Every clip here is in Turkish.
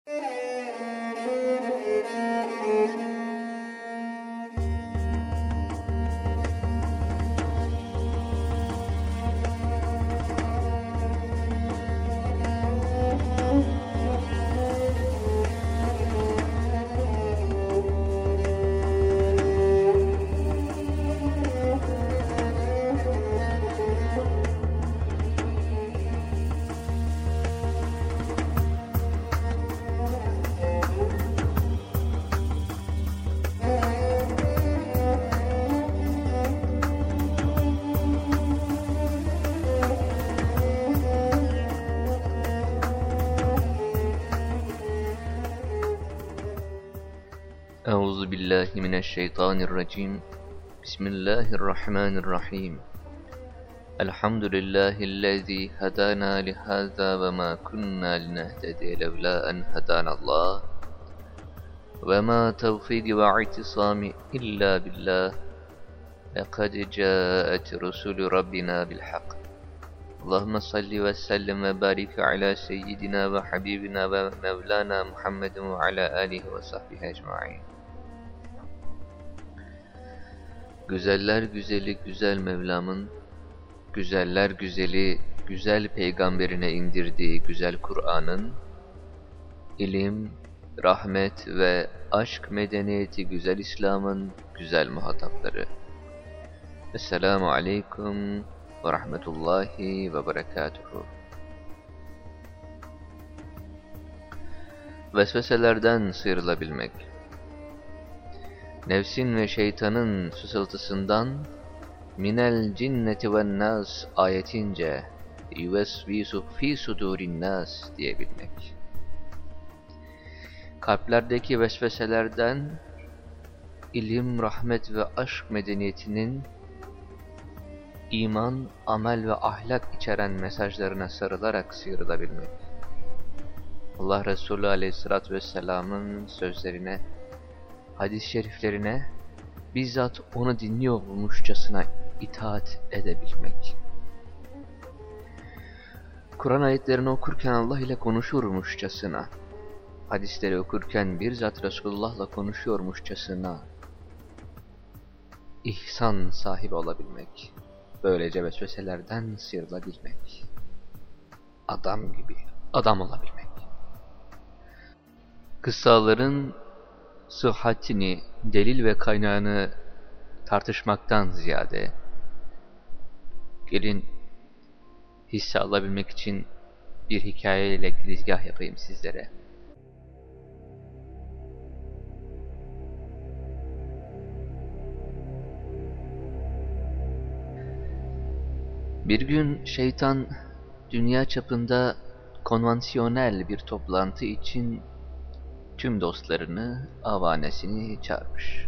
Euzubillahimineşşeytanirracim. Bismillahirrahmanirrahim. Elhamdülillahillezî hedâna lihâzâ ve mâ kunnâ linehtediye levlâ en hedânallâh. Ve mâ tevfîki ve i'tisâmi illâ billah. Lekad câet rusulü Rabbina bilhak. Allahümme salli ve sellem ve barik ala seyyidina ve habibina ve mevlana Muhammedin ve ala alihi ve sahbihi ecmaîn. Güzeller güzeli güzel Mevlam'ın, güzeller güzeli güzel peygamberine indirdiği güzel Kur'an'ın, ilim, rahmet ve aşk medeniyeti güzel İslam'ın güzel muhatapları. Esselamu aleyküm ve rahmetullahi ve berekatuhu. Vesveselerden sıyrılabilmek. Nefsin ve şeytanın fısıltısından minel cinneti ven nas ayetince yuvesvisu fi sudurin nas diyebilmek. Kalplerdeki vesveselerden ilim, rahmet ve aşk medeniyetinin iman, amel ve ahlak içeren mesajlarına sarılarak sıyrılabilmek. Allah Resulü Aleyhisselatü Vesselam'ın sözlerine, hadis-i şeriflerine bizzat onu dinliyormuşçasına itaat edebilmek. Kur'an ayetlerini okurken Allah ile konuşurmuşçasına, hadisleri okurken bizzat Resulullah'la konuşuyormuşçasına ihsan sahibi olabilmek. Böylece vesveselerden sıyrılabilmek. Adam gibi adam olabilmek. Kıssaların sıhhatini, delil ve kaynağını tartışmaktan ziyade, gelin hisse alabilmek için bir hikayeyle girizgah yapayım sizlere. Bir gün şeytan dünya çapında konvansiyonel bir toplantı için tüm dostlarını, avanesini çağırmış.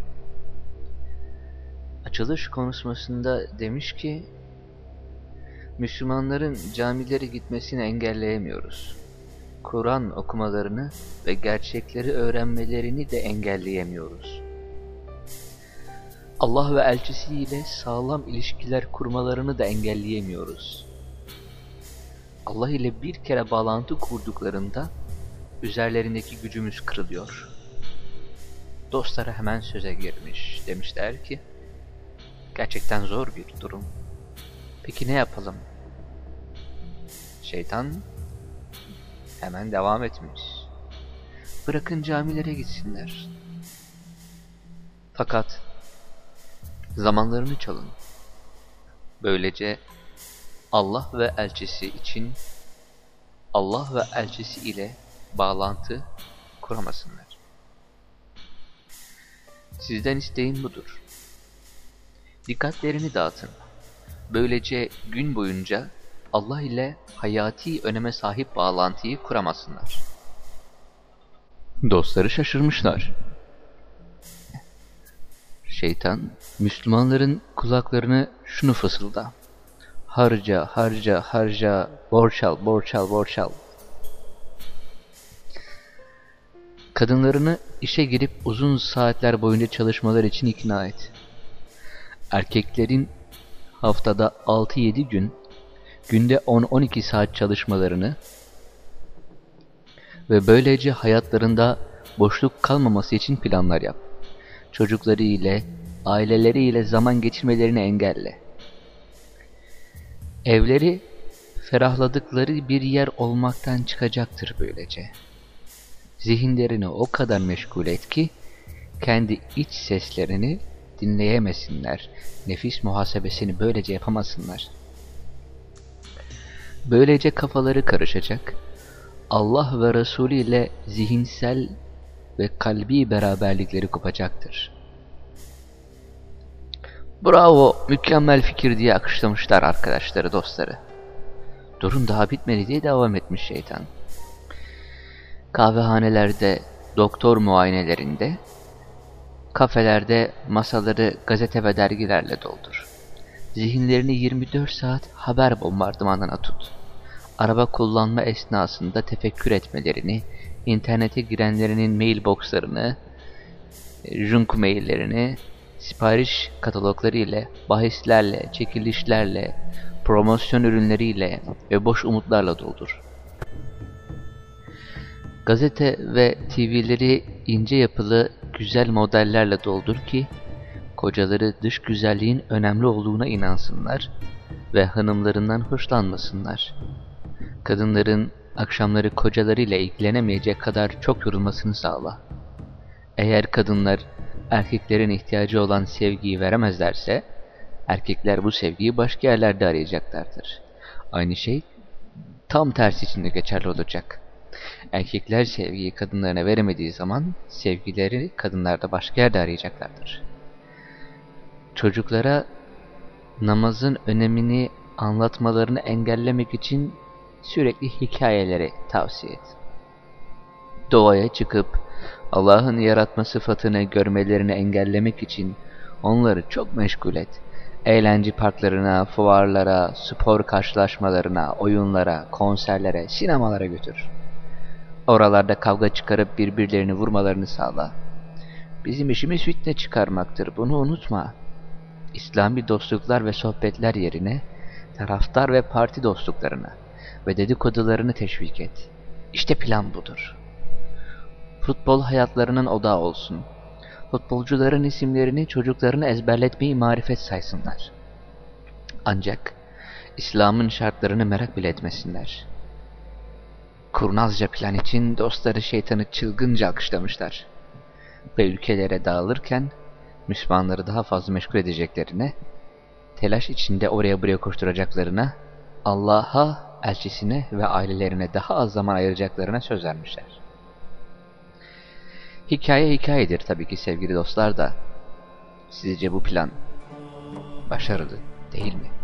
Açılış konuşmasında demiş ki, Müslümanların camilere gitmesini engelleyemiyoruz. Kur'an okumalarını ve gerçekleri öğrenmelerini de engelleyemiyoruz. Allah ve elçisiyle sağlam ilişkiler kurmalarını da engelleyemiyoruz. Allah ile bir kere bağlantı kurduklarında üzerlerindeki gücümüz kırılıyor. Dostları hemen söze girmiş. Demişler ki, gerçekten zor bir durum. Peki ne yapalım? Şeytan hemen devam etmiş. Bırakın camilere gitsinler. Fakat zamanlarını çalın. Böylece Allah ve elçisi için, Allah ve elçisi ile bağlantı kuramasınlar. Sizden isteğim budur. Dikkatlerini dağıtın. Böylece gün boyunca Allah ile hayati öneme sahip bağlantıyı kuramasınlar. Dostları şaşırmışlar. Şeytan, Müslümanların kulaklarını şunu fısılda: harca, harca, harca, borç al, borç al, borç al. Kadınlarını işe girip uzun saatler boyunca çalışmalar için ikna et. Erkeklerin haftada 6-7 gün, günde 10-12 saat çalışmalarını Ve böylece hayatlarında boşluk kalmaması için planlar yap. Çocukları ile, aileleri ile zaman geçirmelerini engelle. Evleri ferahladıkları bir yer olmaktan çıkacaktır böylece. Zihinlerini o kadar meşgul et ki kendi iç seslerini dinleyemesinler, nefis muhasebesini böylece yapamasınlar. Böylece kafaları karışacak, Allah ve Resulü ile zihinsel ve kalbi beraberlikleri kopacaktır. Bravo, mükemmel fikir diye akışlamışlar arkadaşları, dostları. Durun daha bitmedi diye devam etmiş şeytan. Kahvehanelerde, doktor muayenelerinde, kafelerde masaları gazete ve dergilerle doldur. Zihinlerini 24 saat haber bombardımanına tut. Araba kullanma esnasında tefekkür etmelerini, internete girenlerinin mailboxlarını, junk maillerini, sipariş katalogları ile, bahislerle, çekilişlerle, promosyon ürünleriyle ve boş umutlarla doldur. Gazete ve TV'leri ince yapılı güzel modellerle doldur ki kocaları dış güzelliğin önemli olduğuna inansınlar ve hanımlarından hoşlanmasınlar. Kadınların akşamları kocalarıyla ilgilenemeyecek kadar çok yorulmasını sağla. Eğer kadınlar erkeklerin ihtiyacı olan sevgiyi veremezlerse, erkekler bu sevgiyi başka yerlerde arayacaklardır. Aynı şey tam tersi için de geçerli olacak. Erkekler sevgiyi kadınlarına veremediği zaman sevgileri kadınlar da başka yerde arayacaklardır. Çocuklara namazın önemini anlatmalarını engellemek için sürekli hikayeleri tavsiye et. Doğaya çıkıp Allah'ın yaratma sıfatını görmelerini engellemek için onları çok meşgul et. Eğlence parklarına, fuarlara, spor karşılaşmalarına, oyunlara, konserlere, sinemalara götür. Oralarda kavga çıkarıp birbirlerini vurmalarını sağla. Bizim işimiz fitne çıkarmaktır, bunu unutma. İslami dostluklar ve sohbetler yerine taraftar ve parti dostluklarını ve dedikodularını teşvik et. İşte plan budur. Futbol hayatlarının odağı olsun. Futbolcuların isimlerini çocuklarını ezberletmeyi marifet saysınlar. Ancak İslam'ın şartlarını merak bile etmesinler. Kurnazca plan için dostları şeytanı çılgınca alkışlamışlar. Ve ülkelere dağılırken Müslümanları daha fazla meşgul edeceklerine, telaş içinde oraya buraya koşturacaklarına, Allah'a, elçisine ve ailelerine daha az zaman ayıracaklarına söz vermişler. Hikaye hikayedir tabii ki sevgili dostlar da, sizce bu plan başarılı değil mi?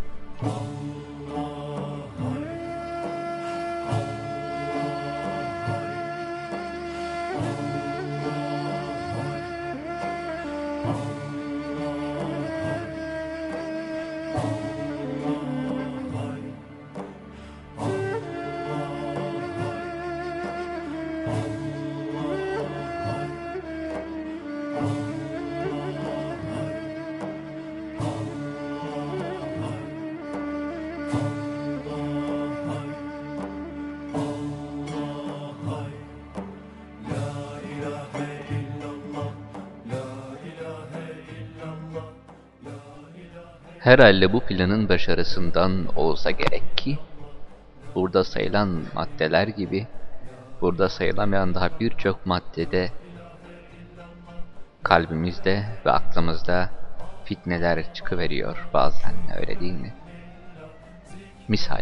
Herhalde bu planın başarısından olsa gerek ki, burada sayılan maddeler gibi, burada sayılamayan daha birçok maddede, kalbimizde ve aklımızda fitneler çıkıveriyor bazen, öyle değil mi? Misal,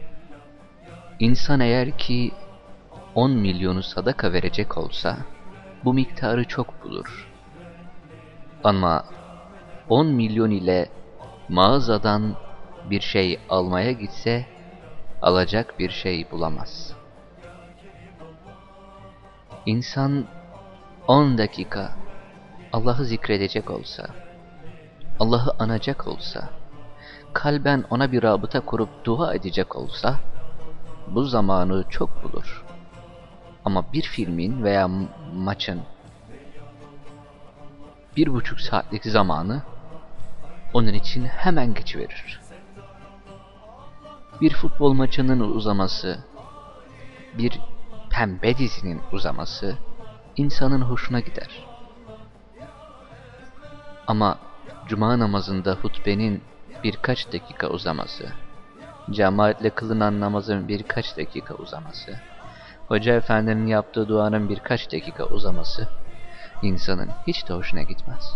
insan eğer ki 10 milyonu sadaka verecek olsa, bu miktarı çok bulur. Ama 10 milyon ile mağazadan bir şey almaya gitse, alacak bir şey bulamaz. İnsan 10 dakika Allah'ı zikredecek olsa, Allah'ı anacak olsa, kalben ona bir rabıta kurup dua edecek olsa, bu zamanı çok bulur. Ama bir filmin veya maçın 1,5 saatlik zamanı onun için hemen geçiverir. Bir futbol maçının uzaması, bir pembe dizinin uzaması insanın hoşuna gider. Ama cuma namazında hutbenin birkaç dakika uzaması, cemaatle kılınan namazın birkaç dakika uzaması, Hoca efendinin yaptığı duanın birkaç dakika uzaması insanın hiç de hoşuna gitmez.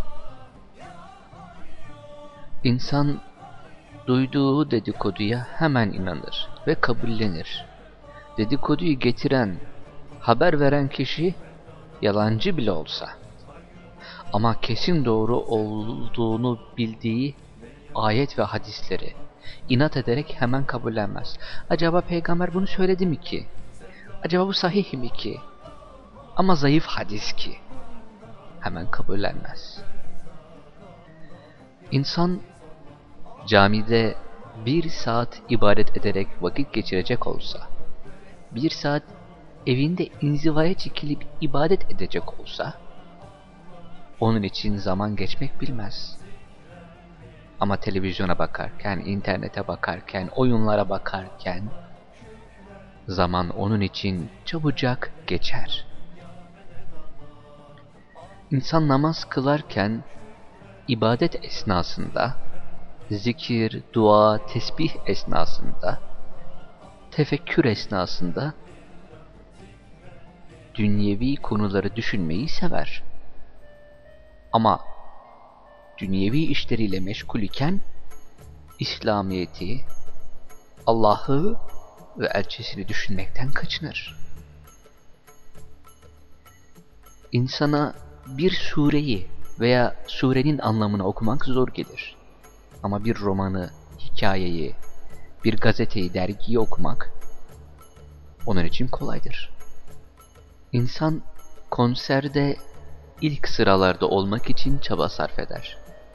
İnsan duyduğu dedikoduya hemen inanır ve kabullenir. Dedikoduyu getiren, haber veren kişi yalancı bile olsa ama kesin doğru olduğunu bildiği ayet ve hadisleri inat ederek hemen kabullenmez. Acaba peygamber bunu söyledi mi ki? Acaba bu sahih mi ki? Ama zayıf hadis ki. Hemen kabullenmez. İnsan camide 1 saat ibadet ederek vakit geçirecek olsa, 1 saat evinde inzivaya çekilip ibadet edecek olsa, onun için zaman geçmek bilmez. Ama televizyona bakarken, internete bakarken, oyunlara bakarken, zaman onun için çabucak geçer. İnsan namaz kılarken, ibadet esnasında, zikir, dua, tesbih esnasında, tefekkür esnasında, dünyevi konuları düşünmeyi sever. Ama dünyevi işleriyle meşgul iken, İslamiyet'i, Allah'ı ve elçisini düşünmekten kaçınır. İnsana bir sureyi veya surenin anlamını okumak zor gelir. Ama bir romanı, hikayeyi, bir gazeteyi, dergiyi okumak onun için kolaydır. İnsan konserde ilk sıralarda olmak için çaba sarf eder.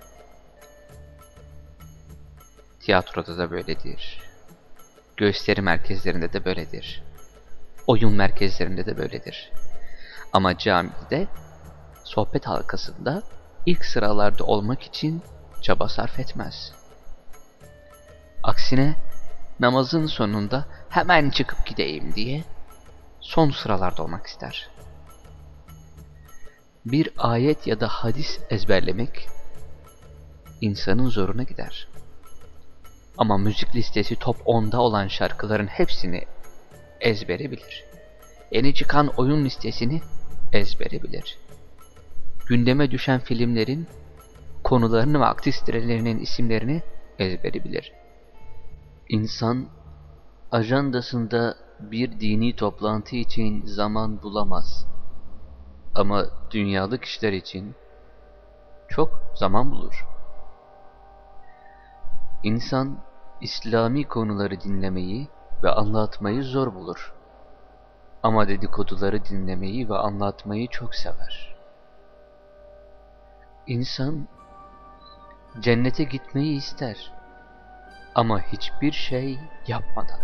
Tiyatroda da böyledir. Gösteri merkezlerinde de böyledir. Oyun merkezlerinde de böyledir. Ama camide, sohbet halkasında ilk sıralarda olmak için çaba sarf etmez. Aksine namazın sonunda hemen çıkıp gideyim diye son sıralarda olmak ister. Bir ayet ya da hadis ezberlemek insanın zoruna gider. Ama müzik listesi top 10'da olan şarkıların hepsini ezbere bilir. Yeni çıkan oyun listesini ezbere bilir. Gündeme düşen filmlerin konularını ve aktrislerinin isimlerini ezbere bilir. İnsan ajandasında bir dini toplantı için zaman bulamaz. Ama dünyalık işler için çok zaman bulur. İnsan İslami konuları dinlemeyi ve anlatmayı zor bulur. Ama dedikoduları dinlemeyi ve anlatmayı çok sever. İnsan cennete gitmeyi ister ama hiçbir şey yapmadan.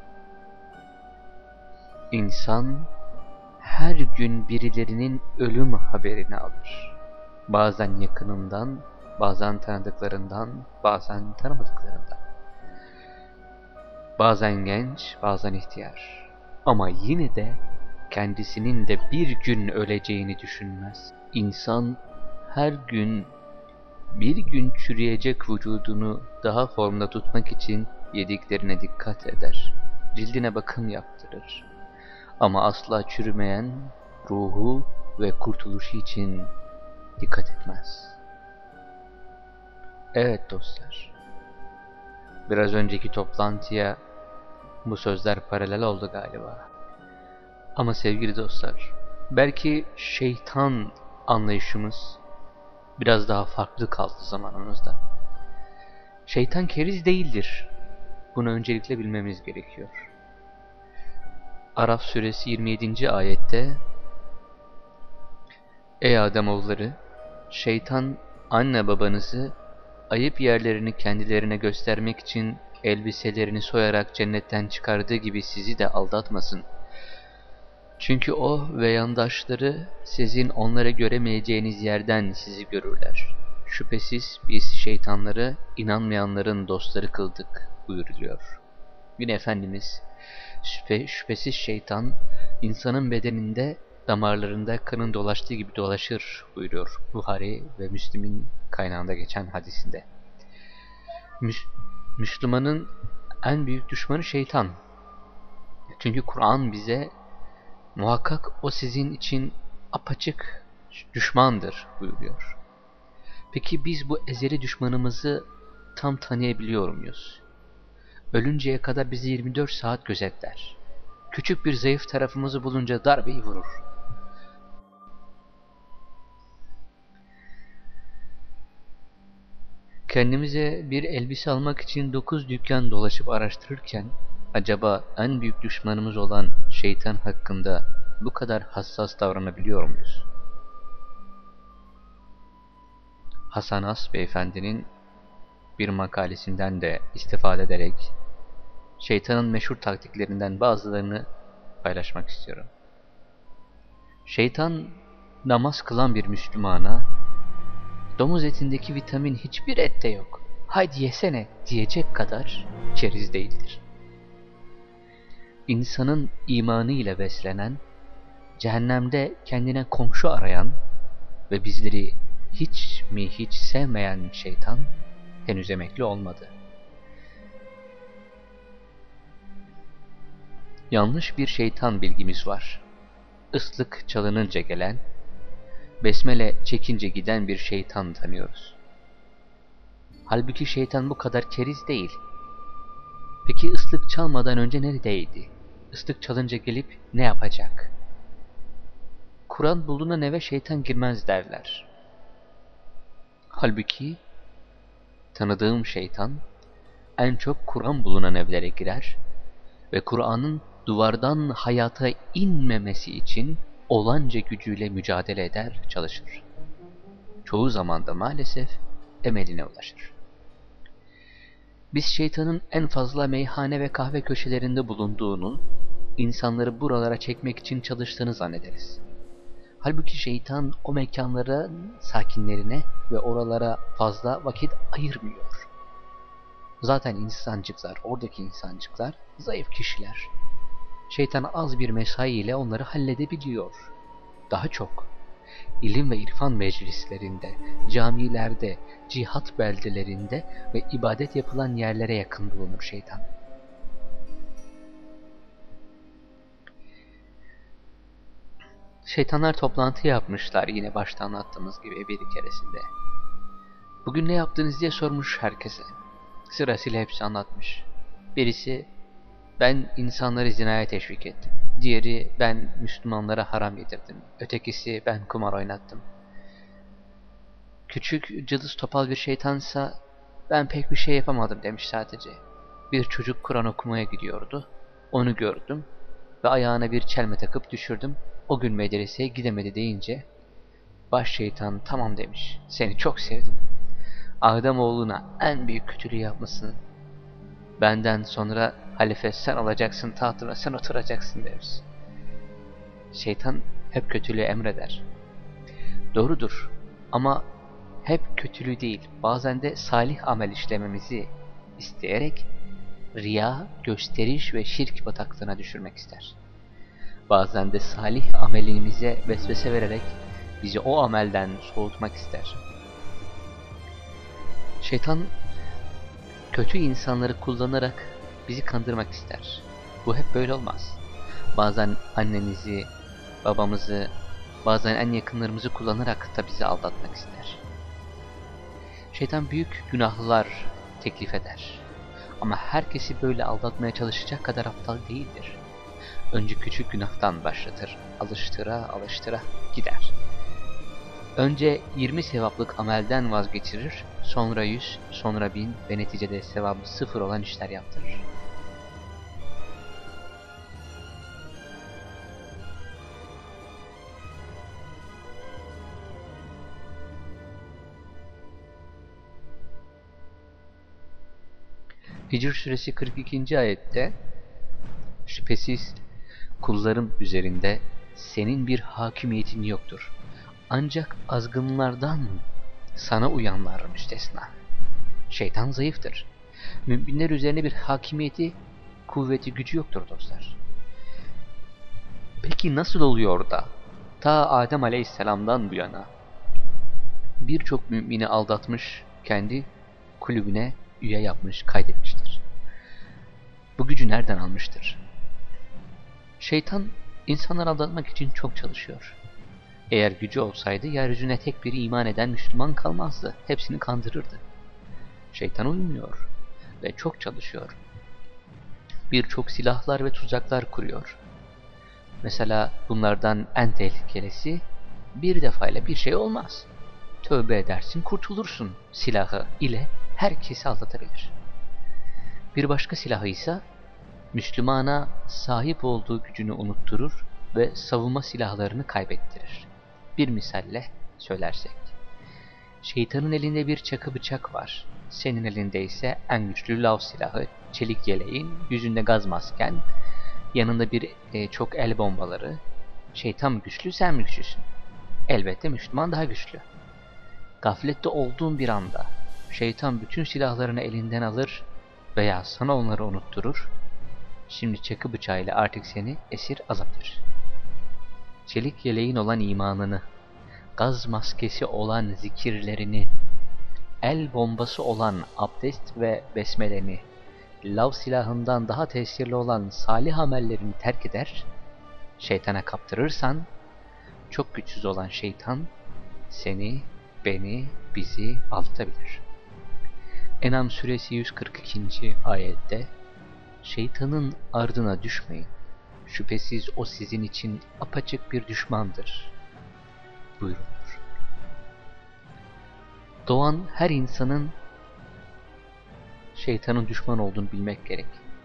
İnsan her gün birilerinin ölüm haberini alır. Bazen yakınından, bazen tanıdıklarından, bazen tanımadıklarından. Bazen genç, bazen ihtiyar. Ama yine de kendisinin de bir gün öleceğini düşünmez. İnsan her gün bir gün çürüyecek vücudunu daha formda tutmak için yediklerine dikkat eder. Cildine bakım yaptırır. Ama asla çürümeyen ruhu ve kurtuluşu için dikkat etmez. Evet dostlar, biraz önceki toplantıya bu sözler paralel oldu galiba. Ama sevgili dostlar, belki şeytan anlayışımız biraz daha farklı kaldı zamanımızda. Şeytan keriz değildir. Bunu öncelikle bilmemiz gerekiyor. Araf suresi 27. ayette Ey Ademoğulları! Şeytan anne babanızı ayıp yerlerini kendilerine göstermek için elbiselerini soyarak cennetten çıkardığı gibi sizi de aldatmasın. Çünkü o ve yandaşları sizin onlara göremeyeceğiniz yerden sizi görürler. Şüphesiz biz şeytanları inanmayanların dostları kıldık buyuruluyor. Yine Efendimiz şüphesiz şeytan İnsanın bedeninde, damarlarında kanın dolaştığı gibi dolaşır buyuruyor Buhari ve Müslim'in kaynağında geçen hadisinde. Müslümanın en büyük düşmanı şeytan. Çünkü Kur'an bize muhakkak o sizin için apaçık düşmandır buyuruyor. Peki biz bu ezeli düşmanımızı tam tanıyabiliyor muyuz? Ölünceye kadar bizi 24 saat gözetler. Küçük bir zayıf tarafımızı bulunca darbeyi vurur. Kendimize bir elbise almak için 9 dükkan dolaşıp araştırırken, acaba en büyük düşmanımız olan şeytan hakkında bu kadar hassas davranabiliyor muyuz? Hasan As Beyefendinin bir makalesinden de istifade ederek şeytanın meşhur taktiklerinden bazılarını paylaşmak istiyorum. Şeytan namaz kılan bir Müslümana domuz etindeki vitamin hiçbir ette yok, haydi yesene diyecek kadar keriz değildir. İnsanın imanı ile beslenen, cehennemde kendine komşu arayan ve bizleri hiç sevmeyen şeytan henüz emekli olmadı. Yanlış bir şeytan bilgimiz var. Islık çalınınca gelen, besmele çekince giden bir şeytan tanıyoruz. Halbuki şeytan bu kadar keriz değil. Peki ıslık çalmadan önce neredeydi? Islık çalınca gelip ne yapacak? Kur'an bulunan eve şeytan girmez derler. Halbuki tanıdığım şeytan en çok Kur'an bulunan evlere girer ve Kur'an'ın duvardan hayata inmemesi için olanca gücüyle mücadele eder, çalışır. Çoğu zaman da maalesef emeline ulaşır. Biz şeytanın en fazla meyhane ve kahve köşelerinde bulunduğunu, insanları buralara çekmek için çalıştığını zannederiz. Halbuki şeytan o mekanlara, sakinlerine ve oralara fazla vakit ayırmıyor. Zaten insancıklar, oradaki insancıklar zayıf kişiler. Şeytan az bir mesai ile onları halledebiliyor. Daha çok, ilim ve irfan meclislerinde, camilerde, cihat beldelerinde ve ibadet yapılan yerlere yakın bulunur şeytan. Şeytanlar toplantı yapmışlar yine başta anlattığımız gibi bir keresinde. Bugün ne yaptınız diye sormuş herkese. Sırasıyla hepsi anlatmış. Birisi, ben insanları zinaya teşvik ettim. Diğeri, ben Müslümanlara haram yedirdim. Ötekisi, ben kumar oynattım. Küçük, cılız topal bir şeytansa, ben pek bir şey yapamadım demiş sadece. Bir çocuk Kur'an okumaya gidiyordu. Onu gördüm ve ayağına bir çelme takıp düşürdüm. O gün medreseye gidemedi deyince, baş şeytan tamam demiş. Seni çok sevdim. Ademoğluna en büyük kötülüğü yapmasın. Benden sonra halife sen olacaksın, tahtına sen oturacaksın demiş. Şeytan hep kötülüğü emreder. Doğrudur ama hep kötülüğü değil, bazen de salih amel işlememizi isteyerek riya, gösteriş ve şirk bataklığına düşürmek ister. Bazen de salih amelimize vesvese vererek bizi o amelden soğutmak ister. Şeytan kötü insanları kullanarak bizi kandırmak ister. Bu hep böyle olmaz. Bazen annenizi, babamızı, bazen en yakınlarımızı kullanarak da bizi aldatmak ister. Şeytan büyük günahlar teklif eder. Ama herkesi böyle aldatmaya çalışacak kadar aptal değildir. Önce küçük günahtan başlatır, alıştıra gider. Önce 20 sevaplık amelden vazgeçirir, sonra 100, sonra 1000 ve neticede sevabı 0 olan işler yaptırır. Hicr suresi 42. ayette şüphesiz kullarım üzerinde senin bir hakimiyetin yoktur. Ancak azgınlardan sana uyanlar müstesna. Şeytan zayıftır. Müminler üzerine bir hakimiyeti, kuvveti, gücü yoktur dostlar. Peki nasıl oluyor da ta Adem Aleyhisselam'dan bu yana birçok mümini aldatmış, kendi kulübüne üye yapmış, kaydetmiştir? Bu gücü nereden almıştır? Şeytan insanları aldatmak için çok çalışıyor. Eğer gücü olsaydı yeryüzüne tek bir iman eden Müslüman kalmazdı. Hepsini kandırırdı. Şeytan uymuyor ve çok çalışıyor. Birçok silahlar ve tuzaklar kuruyor. Mesela bunlardan en tehlikelisi, bir defayla bir şey olmaz. Tövbe edersin, kurtulursun silahı ile herkesi aldatabilir. Bir başka silahı ise Müslümana sahip olduğu gücünü unutturur ve savunma silahlarını kaybettirir. Bir misalle söylersek, şeytanın elinde bir çakı bıçak var. Senin elinde ise en güçlü lav silahı, çelik yeleğin, yüzünde gaz masken, yanında çok el bombaları. Şeytan mı güçlü, sen mi güçlüsün? Elbette Müslüman daha güçlü. Gaflette olduğun bir anda şeytan bütün silahlarını elinden alır veya sana onları unutturur. Şimdi çakı bıçağıyla artık seni esir alabilir. Çelik yeleğin olan imanını, gaz maskesi olan zikirlerini, el bombası olan abdest ve besmeleni, lav silahından daha tesirli olan salih amellerini terk eder, şeytana kaptırırsan, çok güçsüz olan şeytan seni, beni, bizi aldatabilir. En'am suresi 142. ayette, şeytanın ardına düşmeyin, şüphesiz o sizin için apaçık bir düşmandır buyurulur. Doğan her insanın şeytanın düşman olduğunu bilmek gerek.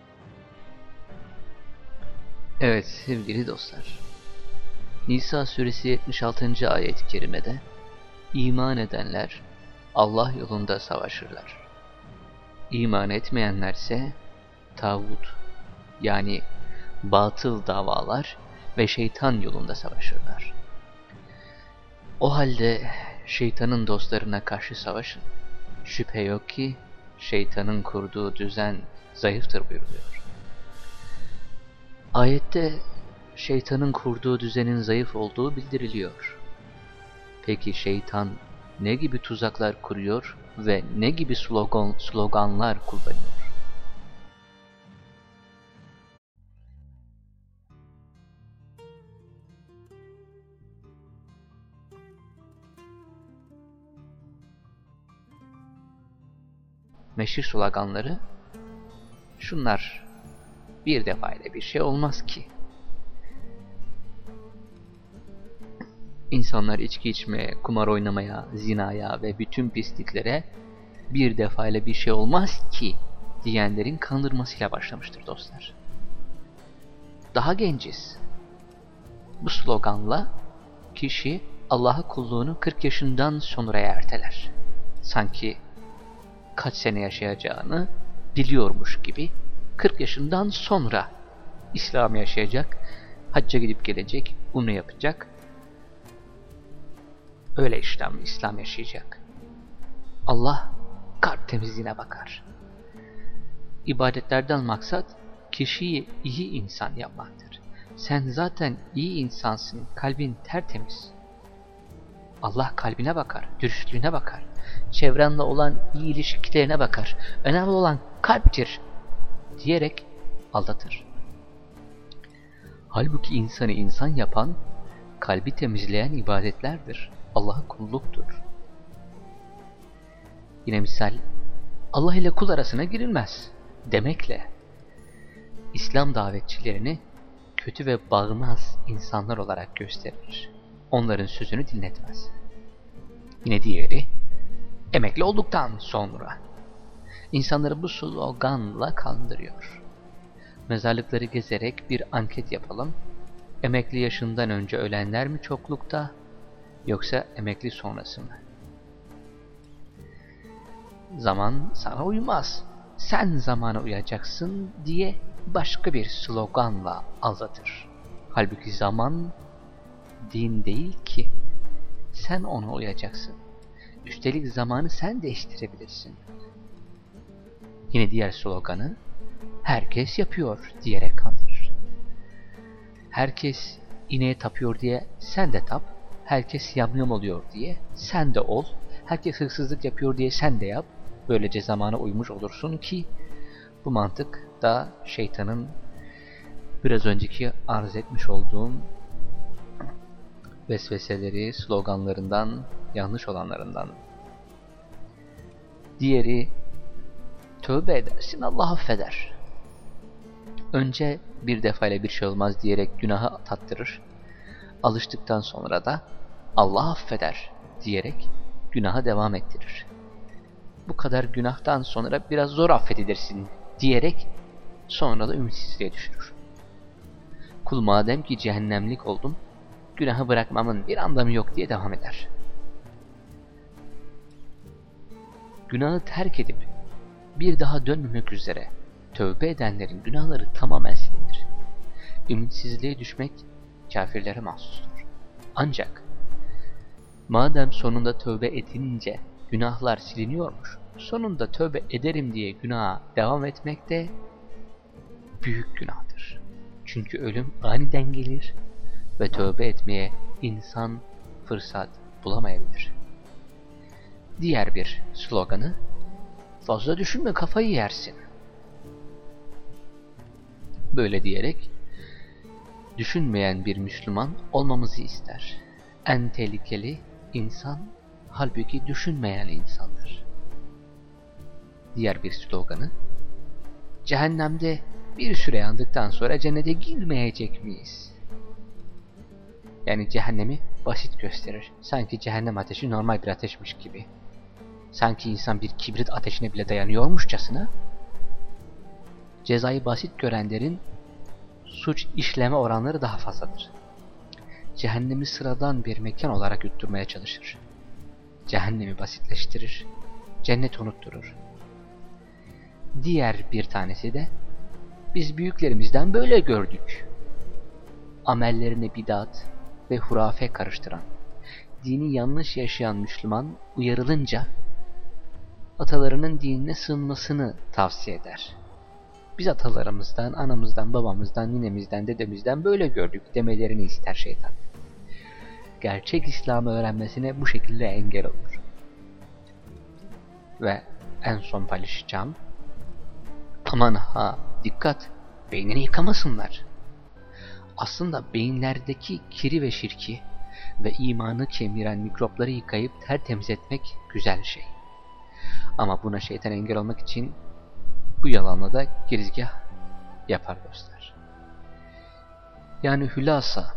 Evet sevgili dostlar, Nisa suresi 76. ayet-i kerimede iman edenler Allah yolunda savaşırlar. İman etmeyenlerse tağut, yani batıl davalar ve şeytan yolunda savaşırlar. O halde şeytanın dostlarına karşı savaşın. Şüphe yok ki şeytanın kurduğu düzen zayıftır buyuruluyor. Ayette şeytanın kurduğu düzenin zayıf olduğu bildiriliyor. Peki şeytan ne gibi tuzaklar kuruyor ve ne gibi sloganlar kullanıyor? Meşhur sloganları şunlar: bir defayla bir şey olmaz ki. İnsanlar içki içmeye, kumar oynamaya, zinaya ve bütün pisliklere bir defayla bir şey olmaz ki diyenlerin kandırmasıyla başlamıştır dostlar. Daha genciz. Bu sloganla kişi Allah'a kulluğunu 40 yaşından sonraya erteler. Sanki kaç sene yaşayacağını biliyormuş gibi 40 yaşından sonra İslam yaşayacak, hacca gidip gelecek, umre yapacak, öyle İslam yaşayacak. Allah kalp temizliğine bakar. İbadetlerden maksat kişiyi iyi insan yapmaktır. Sen zaten iyi insansın, kalbin tertemiz. Allah kalbine bakar, dürüstlüğüne bakar, çevrenle olan iyi ilişkilerine bakar. Önemli olan kalptir diyerek aldatır. Halbuki insanı insan yapan, kalbi temizleyen ibadetlerdir. Allah'a kulluktur. Yine misal, Allah ile kul arasına girilmez demekle İslam davetçilerini kötü ve bağnaz insanlar olarak gösterir. Onların sözünü dinletmez. Yine diğeri, emekli olduktan sonra insanları bu sloganla kandırıyor. Mezarlıkları gezerek bir anket yapalım. Emekli yaşından önce ölenler mi çoklukta, yoksa emekli sonrası mı? Zaman sana uymaz, sen zamana uyacaksın diye başka bir sloganla aldatır. Halbuki zaman din değil ki, sen ona uyacaksın. Üstelik zamanı sen değiştirebilirsin. Yine diğer sloganı, herkes yapıyor diyerek kandırır. Herkes ineğe tapıyor diye sen de tap. Herkes yamyam oluyor diye sen de ol. Herkes hırsızlık yapıyor diye sen de yap. Böylece zamana uymuş olursun ki bu mantık da şeytanın biraz önceki arz etmiş olduğum vesveseleri, sloganlarından, yanlış olanlarından. Diğeri, tövbe edersin, Allah affeder. Önce bir defayla bir şey olmaz diyerek günahı tattırır. Alıştıktan sonra da Allah affeder diyerek günaha devam ettirir. Bu kadar günahtan sonra biraz zor affedilirsin diyerek sonra da ümitsizliğe düşürür. Kul madem ki cehennemlik oldum, günahı bırakmamın bir anlamı yok diye devam eder. Günahı terk edip bir daha dönmemek üzere tövbe edenlerin günahları tamamen silinir. Ümitsizliğe düşmek kafirlere mahsustur. Ancak madem sonunda tövbe edince günahlar siliniyormuş, sonunda tövbe ederim diye günaha devam etmek de büyük günahtır. Çünkü ölüm aniden gelir ve tövbe etmeye insan fırsat bulamayabilir. Diğer bir sloganı, fazla düşünme kafayı yersin. Böyle diyerek düşünmeyen bir Müslüman olmamızı ister. En tehlikeli insan halbuki düşünmeyen insandır. Diğer bir sloganı, cehennemde bir süre yandıktan sonra cennete girmeyecek miyiz? Yani cehennemi basit gösterir. Sanki cehennem ateşi normal bir ateşmiş gibi. Sanki insan bir kibrit ateşine bile dayanıyormuşçasına, cezayı basit görenlerin suç işleme oranları daha fazladır. Cehennemi sıradan bir mekan olarak yutturmaya çalışır. Cehennemi basitleştirir, cenneti unutturur. Diğer bir tanesi de, biz büyüklerimizden böyle gördük. Amellerine bidat ve hurafe karıştıran, dini yanlış yaşayan Müslüman uyarılınca atalarının dinine sığınmasını tavsiye eder. Biz atalarımızdan, anamızdan, babamızdan, ninemizden, dedemizden böyle gördük demelerini ister şeytan. Gerçek İslam'ı öğrenmesine bu şekilde engel olur. Ve en son paylaşacağım. Aman ha, dikkat, beynini yıkamasınlar. Aslında beyinlerdeki kiri ve şirki ve imanı kemiren mikropları yıkayıp tertemiz etmek güzel şey. Ama buna şeytan engel olmak için bu yalanla da girizgah yapar dostlar. Yani hülasa,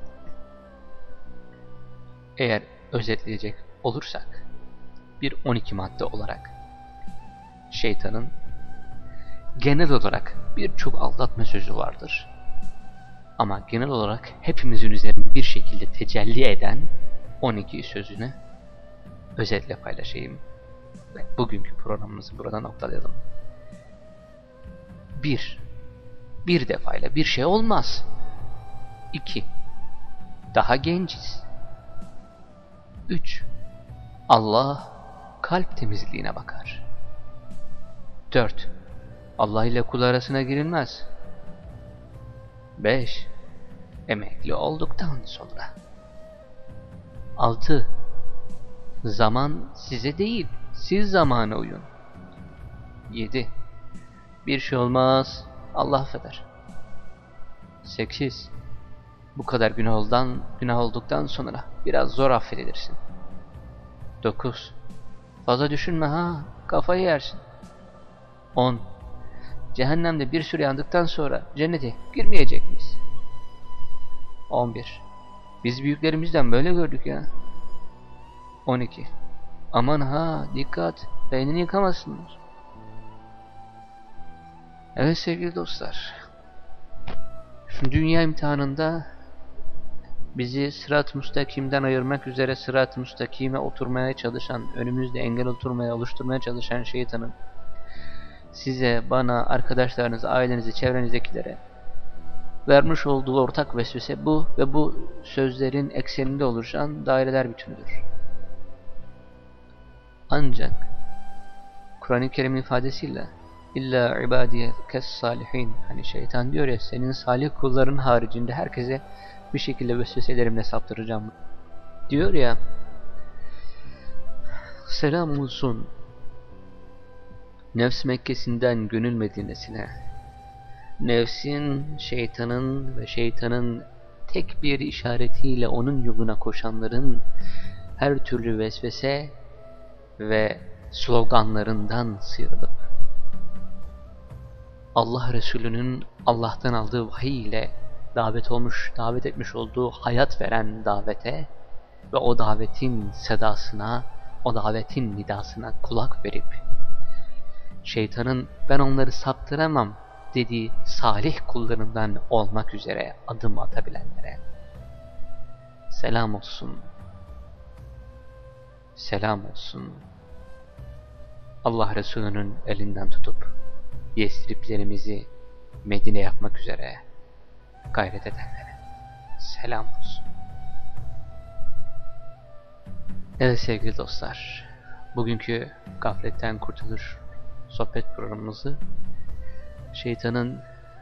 eğer özetleyecek olursak, bir 12 madde olarak şeytanın genel olarak birçok aldatma sözü vardır. Ama genel olarak hepimizin üzerinde bir şekilde tecelli eden 12 sözünü özetle paylaşayım. Ve bugünkü programımızı burada noktalayalım. 1. Bir defayla bir şey olmaz. 2. Daha genciz. 3. Allah kalp temizliğine bakar. 4. Allah ile kul arasına girilmez. 5. Emekli olduktan sonra. 6. Zaman size değil, siz zamana uyun. 7. Bir şey olmaz, Allah affeder. 8. Bu kadar günah olduktan sonra biraz zor affedilirsin. 9. Fazla düşünme ha, kafayı yersin. 10. Cehennemde bir süre yandıktan sonra cennete girmeyecek miyiz? 11. Biz büyüklerimizden böyle gördük ya. 12. Aman ha, dikkat, beynini yıkamasınlar. Evet sevgili dostlar, şu dünya imtihanında bizi sırat-ı müstakimden ayırmak üzere sırat-ı müstakime oturmaya çalışan, önümüzde engel oluşturmaya çalışan şeytanın size, bana, arkadaşlarınıza, ailenize, çevrenizdekilere vermiş olduğu ortak vesvese bu ve bu sözlerin ekseninde oluşan daireler bütünüdür. Ancak Kur'an-ı Kerim'in ifadesiyle İlla ibadiye kes salihin, hani şeytan diyor ya, senin salih kulların haricinde herkese bir şekilde vesveselerimle saptıracağım. Diyor ya, selam olsun nefs Mekkesi'nden gönül Medine'sine. Nefsin, şeytanın ve şeytanın tek bir işaretiyle onun yoluna koşanların her türlü vesvese ve sloganlarından sıyrılıp Allah Resulü'nün Allah'tan aldığı vahiy ile davet etmiş olduğu hayat veren davete ve o davetin sedasına, o davetin nidasına kulak verip şeytanın ben onları saptıramam dediği salih kullarından olmak üzere adım atabilenlere selam olsun. Selam olsun. Allah Resulü'nün elinden tutup Yesriblerimizi Medine yapmak üzere gayret edenlere selam olsun. Evet sevgili dostlar, bugünkü Gafletten Kurtulur sohbet programımızı şeytanın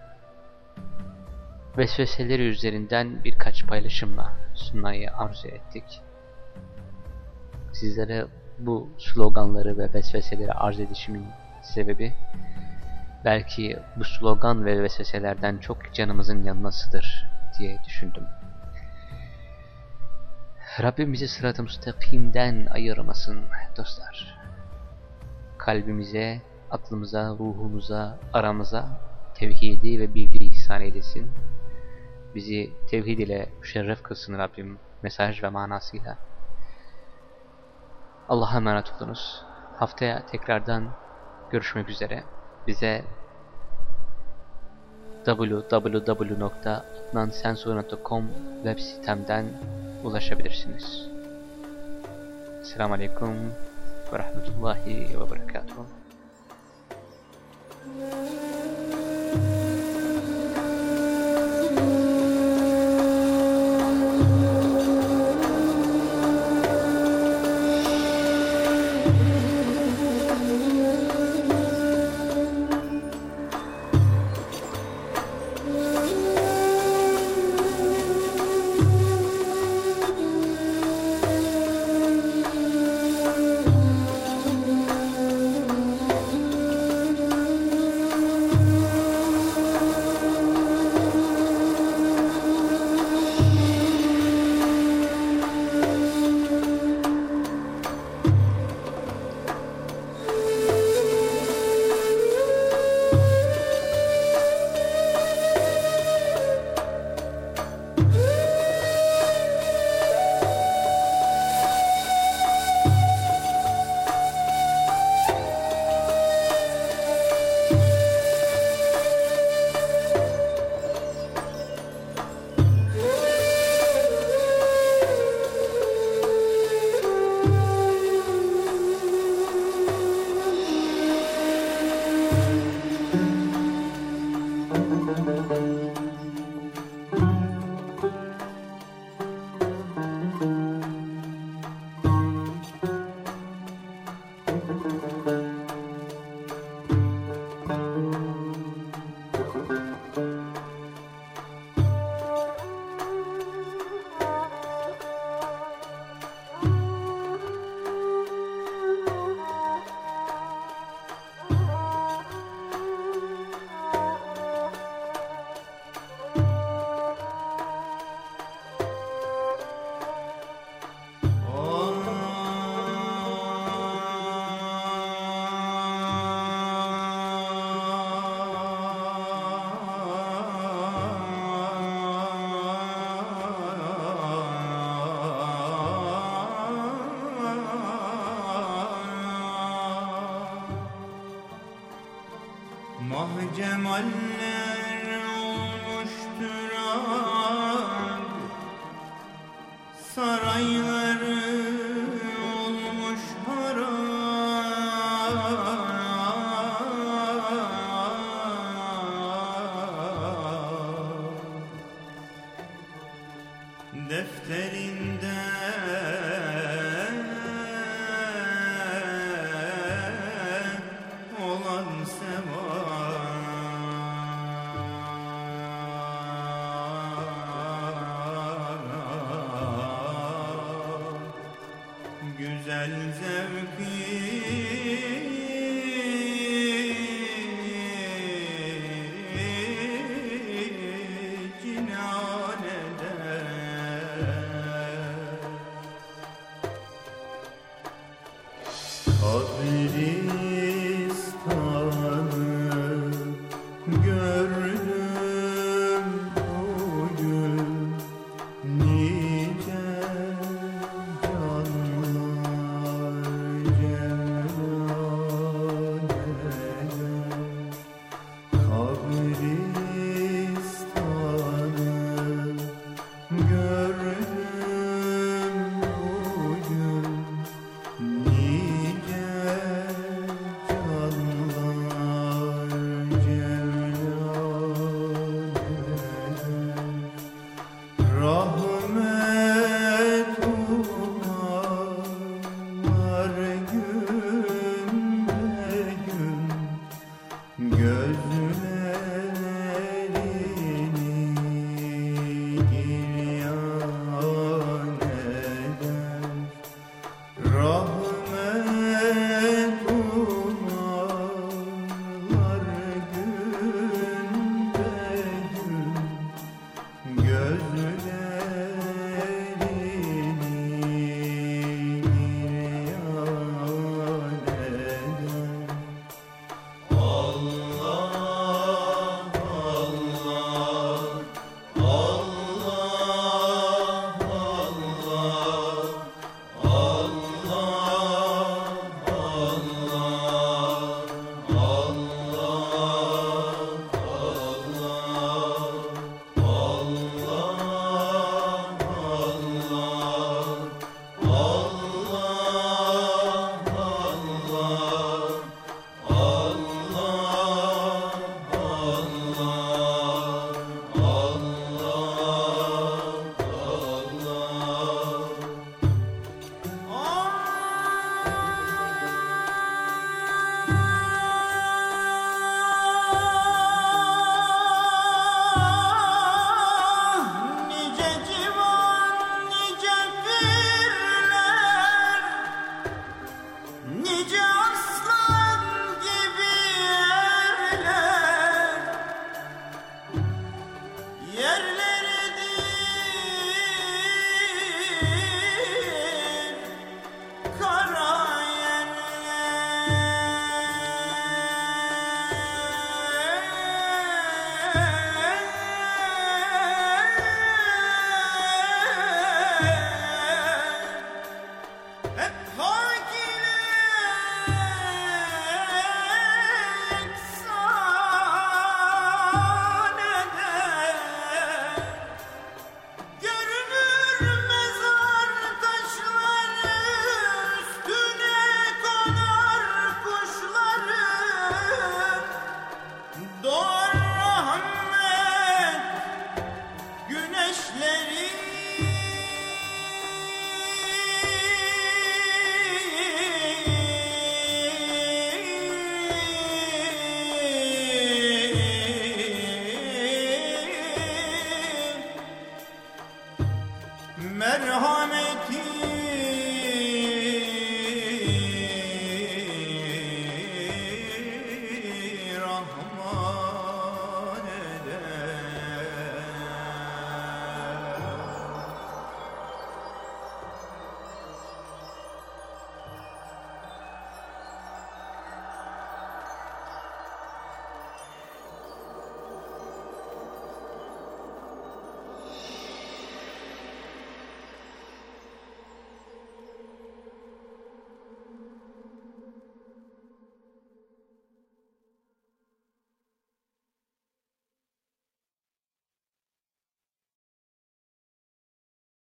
vesveseleri üzerinden birkaç paylaşımla sunmayı arzu ettik. Sizlere bu sloganları ve vesveseleri arz edişimin sebebi belki bu slogan ve vesveselerden çok canımızın yanmasıdır diye düşündüm. Rabbim bizi sırat-ı müstakimden ayırmasın dostlar. Kalbimize, aklımıza, ruhumuza, aramıza tevhidi ve birliği ihsan eylesin. Bizi tevhid ile müşerref kılsın Rabbim mesaj ve manasıyla. Allah'a emanet olunuz. Haftaya tekrardan görüşmek üzere. Bize www.adnansensur.com web sitemden ulaşabilirsiniz. Esselamu Aleyküm ve Rahmetullahi ve Berekatuhu. Mahcemaller olmuştur ak, sarayları olmuş harap, defterinde olan sema güzel zevki cinan eder. Kabri